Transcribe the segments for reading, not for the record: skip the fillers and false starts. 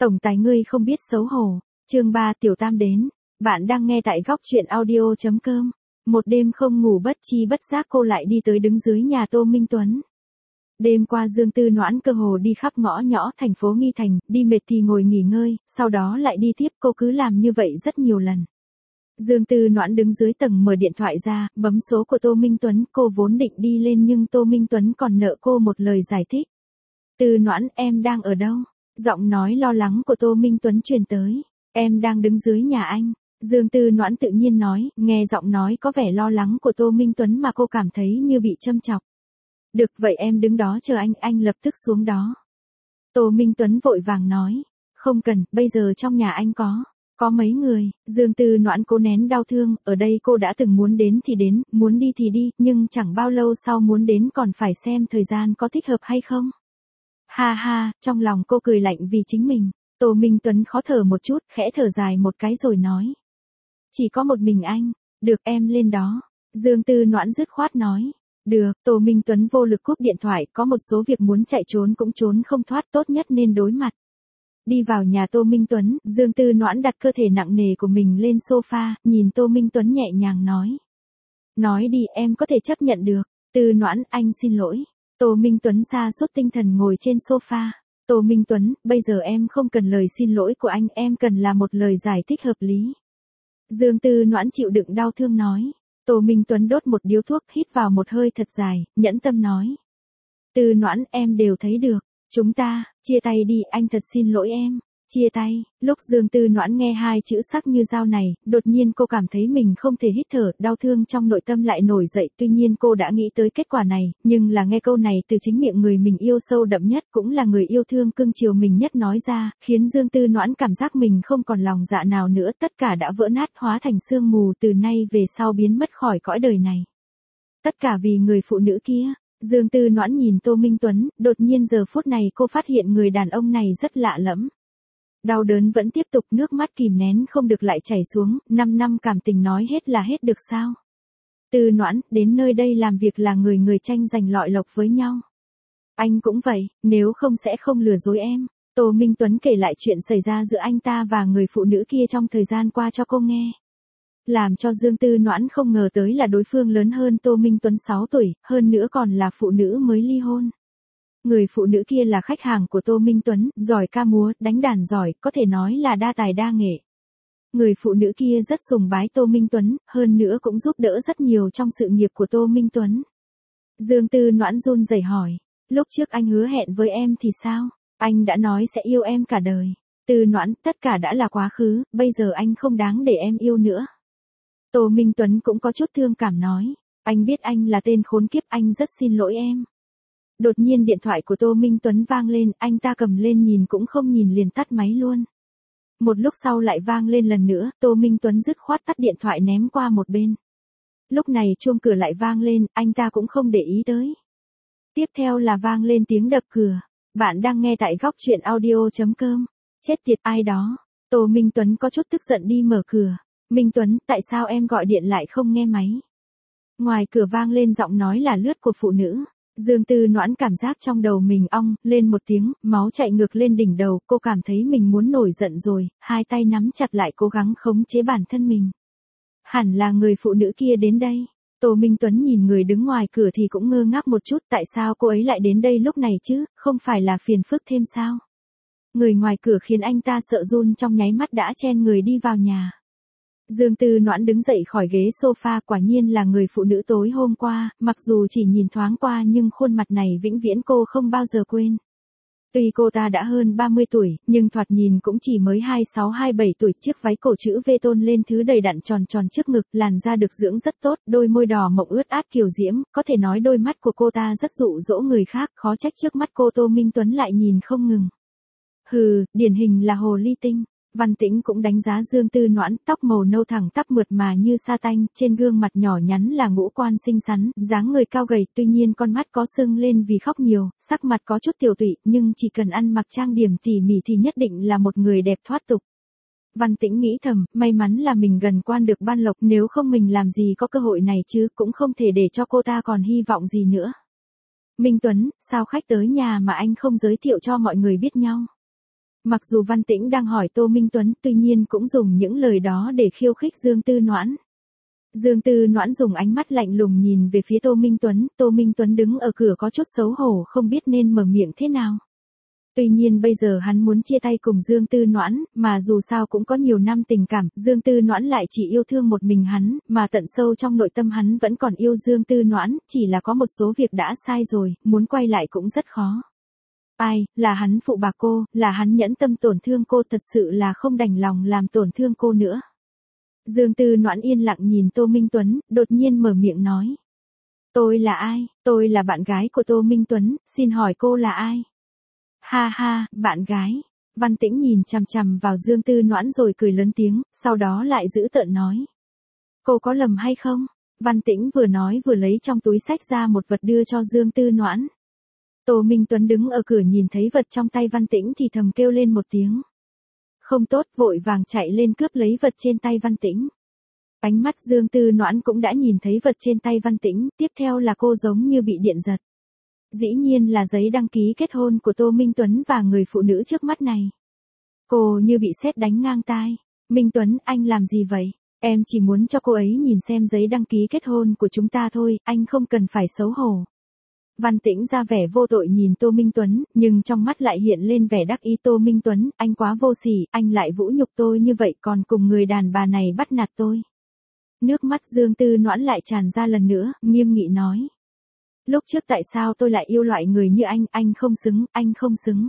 Tổng tài ngươi không biết xấu hổ. Chương 3 Tiểu Tam đến. Bạn đang nghe tại góc truyện audio.com. Một đêm không ngủ bất chi bất giác cô lại đi tới đứng dưới nhà Tô Minh Tuấn. Đêm qua Dương Tư Noãn cơ hồ đi khắp ngõ nhỏ thành phố Nghi Thành, đi mệt thì ngồi nghỉ ngơi, sau đó lại đi tiếp, cô cứ làm như vậy rất nhiều lần. Dương Tư Noãn đứng dưới tầng mở điện thoại ra, bấm số của Tô Minh Tuấn, cô vốn định đi lên nhưng Tô Minh Tuấn còn nợ cô một lời giải thích. Tư Noãn, em đang ở đâu? Giọng nói lo lắng của Tô Minh Tuấn truyền tới. Em đang đứng dưới nhà anh. Dương Tư Noãn tự nhiên nói, nghe giọng nói có vẻ lo lắng của Tô Minh Tuấn mà cô cảm thấy như bị châm chọc. Được, vậy em đứng đó chờ anh lập tức xuống đó. Tô Minh Tuấn vội vàng nói, không cần, bây giờ trong nhà anh có mấy người. Dương Tư Noãn cố nén đau thương, ở đây cô đã từng muốn đến thì đến, muốn đi thì đi, nhưng chẳng bao lâu sau muốn đến còn phải xem thời gian có thích hợp hay không. Ha ha, trong lòng cô cười lạnh vì chính mình. Tô Minh Tuấn khó thở một chút, khẽ thở dài một cái rồi nói. Chỉ có một mình anh, được em lên đó. Dương Tư Noãn dứt khoát nói. Được, Tô Minh Tuấn vô lực cúp điện thoại, có một số việc muốn chạy trốn cũng trốn không thoát, tốt nhất nên đối mặt. Đi vào nhà Tô Minh Tuấn, Dương Tư Noãn đặt cơ thể nặng nề của mình lên sofa, nhìn Tô Minh Tuấn nhẹ nhàng nói. Nói đi, em có thể chấp nhận được. Tư Noãn, anh xin lỗi. Tô Minh Tuấn sa sút tinh thần ngồi trên sofa. Tô Minh Tuấn, bây giờ em không cần lời xin lỗi của anh, em cần là một lời giải thích hợp lý. Dương Tư Noãn chịu đựng đau thương nói. Tô Minh Tuấn đốt một điếu thuốc, hít vào một hơi thật dài, nhẫn tâm nói. Tư Noãn, em đều thấy được. Chúng ta, chia tay đi, anh thật xin lỗi em. Chia tay. Lúc Dương Tư Noãn nghe hai chữ sắc như dao này, đột nhiên cô cảm thấy mình không thể hít thở, đau thương trong nội tâm lại nổi dậy, tuy nhiên cô đã nghĩ tới kết quả này, nhưng là nghe câu này từ chính miệng người mình yêu sâu đậm nhất, cũng là người yêu thương cưng chiều mình nhất nói ra, khiến Dương Tư Noãn cảm giác mình không còn lòng dạ nào nữa, tất cả đã vỡ nát hóa thành sương mù, từ nay về sau biến mất khỏi cõi đời này. Tất cả vì người phụ nữ kia. Dương Tư Noãn nhìn Tô Minh Tuấn, đột nhiên giờ phút này cô phát hiện người đàn ông này rất lạ lẫm. Đau đớn vẫn tiếp tục, nước mắt kìm nén không được lại chảy xuống, 5 năm cảm tình nói hết là hết được sao? Tư Noãn, đến nơi đây làm việc là người người tranh giành lọi lộc với nhau. Anh cũng vậy, nếu không sẽ không lừa dối em. Tô Minh Tuấn kể lại chuyện xảy ra giữa anh ta và người phụ nữ kia trong thời gian qua cho cô nghe. Làm cho Dương Tư Noãn không ngờ tới là đối phương lớn hơn Tô Minh Tuấn 6 tuổi, hơn nữa còn là phụ nữ mới ly hôn. Người phụ nữ kia là khách hàng của Tô Minh Tuấn, giỏi ca múa, đánh đàn giỏi, có thể nói là đa tài đa nghệ. Người phụ nữ kia rất sùng bái Tô Minh Tuấn, hơn nữa cũng giúp đỡ rất nhiều trong sự nghiệp của Tô Minh Tuấn. Dương Tư Noãn run rẩy hỏi, lúc trước anh hứa hẹn với em thì sao? Anh đã nói sẽ yêu em cả đời. Tư Noãn, tất cả đã là quá khứ, bây giờ anh không đáng để em yêu nữa. Tô Minh Tuấn cũng có chút thương cảm nói, anh biết anh là tên khốn kiếp, anh rất xin lỗi em. Đột nhiên điện thoại của Tô Minh Tuấn vang lên, anh ta cầm lên nhìn cũng không nhìn liền tắt máy luôn. Một lúc sau lại vang lên lần nữa, Tô Minh Tuấn dứt khoát tắt điện thoại ném qua một bên. Lúc này chuông cửa lại vang lên, anh ta cũng không để ý tới. Tiếp theo là vang lên tiếng đập cửa. Bạn đang nghe tại góc truyện audio.com. Chết tiệt, ai đó. Tô Minh Tuấn có chút tức giận đi mở cửa. Minh Tuấn, tại sao em gọi điện lại không nghe máy? Ngoài cửa vang lên giọng nói là lướt của phụ nữ. Dương Tư Noãn cảm giác trong đầu mình ong lên một tiếng, máu chạy ngược lên đỉnh đầu, cô cảm thấy mình muốn nổi giận rồi, hai tay nắm chặt lại cố gắng khống chế bản thân mình. Hẳn là người phụ nữ kia đến đây. Tô Minh Tuấn nhìn người đứng ngoài cửa thì cũng ngơ ngác một chút, tại sao cô ấy lại đến đây lúc này chứ, không phải là phiền phức thêm sao? Người ngoài cửa khiến anh ta sợ run, trong nháy mắt đã chen người đi vào nhà. Dương Tư Noãn đứng dậy khỏi ghế sofa, quả nhiên là người phụ nữ tối hôm qua, mặc dù chỉ nhìn thoáng qua nhưng khuôn mặt này vĩnh viễn cô không bao giờ quên. Tuy cô ta đã hơn 30 tuổi, nhưng thoạt nhìn cũng chỉ mới 26-27 tuổi, chiếc váy cổ chữ V tôn lên thứ đầy đặn tròn tròn trước ngực, làn da được dưỡng rất tốt, đôi môi đỏ mọng ướt át kiều diễm, có thể nói đôi mắt của cô ta rất dụ dỗ người khác, khó trách trước mắt cô Tô Minh Tuấn lại nhìn không ngừng. Hừ, điển hình là hồ ly tinh. Văn Tĩnh cũng đánh giá Dương Tư Noãn, tóc màu nâu thẳng tắp mượt mà như sa tanh, trên gương mặt nhỏ nhắn là ngũ quan xinh xắn, dáng người cao gầy, tuy nhiên con mắt có sưng lên vì khóc nhiều, sắc mặt có chút tiểu tụy, nhưng chỉ cần ăn mặc trang điểm tỉ mỉ thì nhất định là một người đẹp thoát tục. Văn Tĩnh nghĩ thầm, may mắn là mình gần quan được ban lộc, nếu không mình làm gì có cơ hội này chứ, cũng không thể để cho cô ta còn hy vọng gì nữa. Minh Tuấn, sao khách tới nhà mà anh không giới thiệu cho mọi người biết nhau? Mặc dù Văn Tĩnh đang hỏi Tô Minh Tuấn, tuy nhiên cũng dùng những lời đó để khiêu khích Dương Tư Noãn. Dương Tư Noãn dùng ánh mắt lạnh lùng nhìn về phía Tô Minh Tuấn đứng ở cửa có chút xấu hổ không biết nên mở miệng thế nào. Tuy nhiên bây giờ hắn muốn chia tay cùng Dương Tư Noãn, mà dù sao cũng có nhiều năm tình cảm, Dương Tư Noãn lại chỉ yêu thương một mình hắn, mà tận sâu trong nội tâm hắn vẫn còn yêu Dương Tư Noãn, chỉ là có một số việc đã sai rồi, muốn quay lại cũng rất khó. Ai, là hắn phụ bạc cô, là hắn nhẫn tâm tổn thương cô, thật sự là không đành lòng làm tổn thương cô nữa. Dương Tư Noãn yên lặng nhìn Tô Minh Tuấn, đột nhiên mở miệng nói. Tôi là ai? Tôi là bạn gái của Tô Minh Tuấn, xin hỏi cô là ai? Ha ha, bạn gái. Văn Tĩnh nhìn chằm chằm vào Dương Tư Noãn rồi cười lớn tiếng, sau đó lại giữ tợn nói. Cô có lầm hay không? Văn Tĩnh vừa nói vừa lấy trong túi xách ra một vật đưa cho Dương Tư Noãn. Tô Minh Tuấn đứng ở cửa nhìn thấy vật trong tay Văn Tĩnh thì thầm kêu lên một tiếng. Không tốt, vội vàng chạy lên cướp lấy vật trên tay Văn Tĩnh. Ánh mắt Dương Tư Noãn cũng đã nhìn thấy vật trên tay Văn Tĩnh, tiếp theo là cô giống như bị điện giật. Dĩ nhiên là giấy đăng ký kết hôn của Tô Minh Tuấn và người phụ nữ trước mắt này. Cô như bị sét đánh ngang tai. Minh Tuấn, anh làm gì vậy? Em chỉ muốn cho cô ấy nhìn xem giấy đăng ký kết hôn của chúng ta thôi, anh không cần phải xấu hổ. Văn Tĩnh ra vẻ vô tội nhìn Tô Minh Tuấn, nhưng trong mắt lại hiện lên vẻ đắc ý. Tô Minh Tuấn, anh quá vô sỉ, anh lại vũ nhục tôi như vậy còn cùng người đàn bà này bắt nạt tôi. Nước mắt Dương Tư Noãn lại tràn ra lần nữa, nghiêm nghị nói. Lúc trước tại sao tôi lại yêu loại người như anh không xứng, anh không xứng.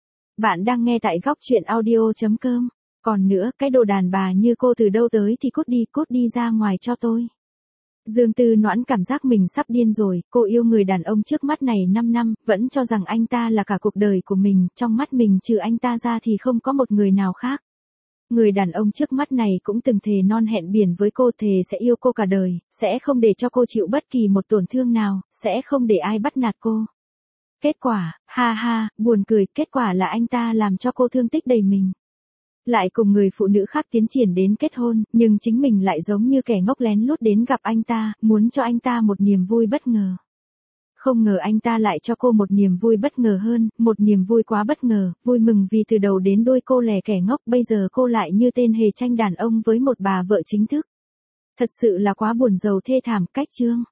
Bạn đang nghe tại góc truyện audio.com. Còn nữa, cái đồ đàn bà như cô từ đâu tới thì cút đi ra ngoài cho tôi. Dương Tư Noãn cảm giác mình sắp điên rồi, cô yêu người đàn ông trước mắt này 5 năm, vẫn cho rằng anh ta là cả cuộc đời của mình, trong mắt mình trừ anh ta ra thì không có một người nào khác. Người đàn ông trước mắt này cũng từng thề non hẹn biển với cô, thề sẽ yêu cô cả đời, sẽ không để cho cô chịu bất kỳ một tổn thương nào, sẽ không để ai bắt nạt cô. Kết quả, ha ha, buồn cười, kết quả là anh ta làm cho cô thương tích đầy mình. Lại cùng người phụ nữ khác tiến triển đến kết hôn, nhưng chính mình lại giống như kẻ ngốc lén lút đến gặp anh ta, muốn cho anh ta một niềm vui bất ngờ. Không ngờ anh ta lại cho cô một niềm vui bất ngờ hơn, một niềm vui quá bất ngờ, vui mừng vì từ đầu đến đuôi cô lè kẻ ngốc, bây giờ cô lại như tên hề tranh đàn ông với một bà vợ chính thức. Thật sự là quá buồn rầu thê thảm, cách chương.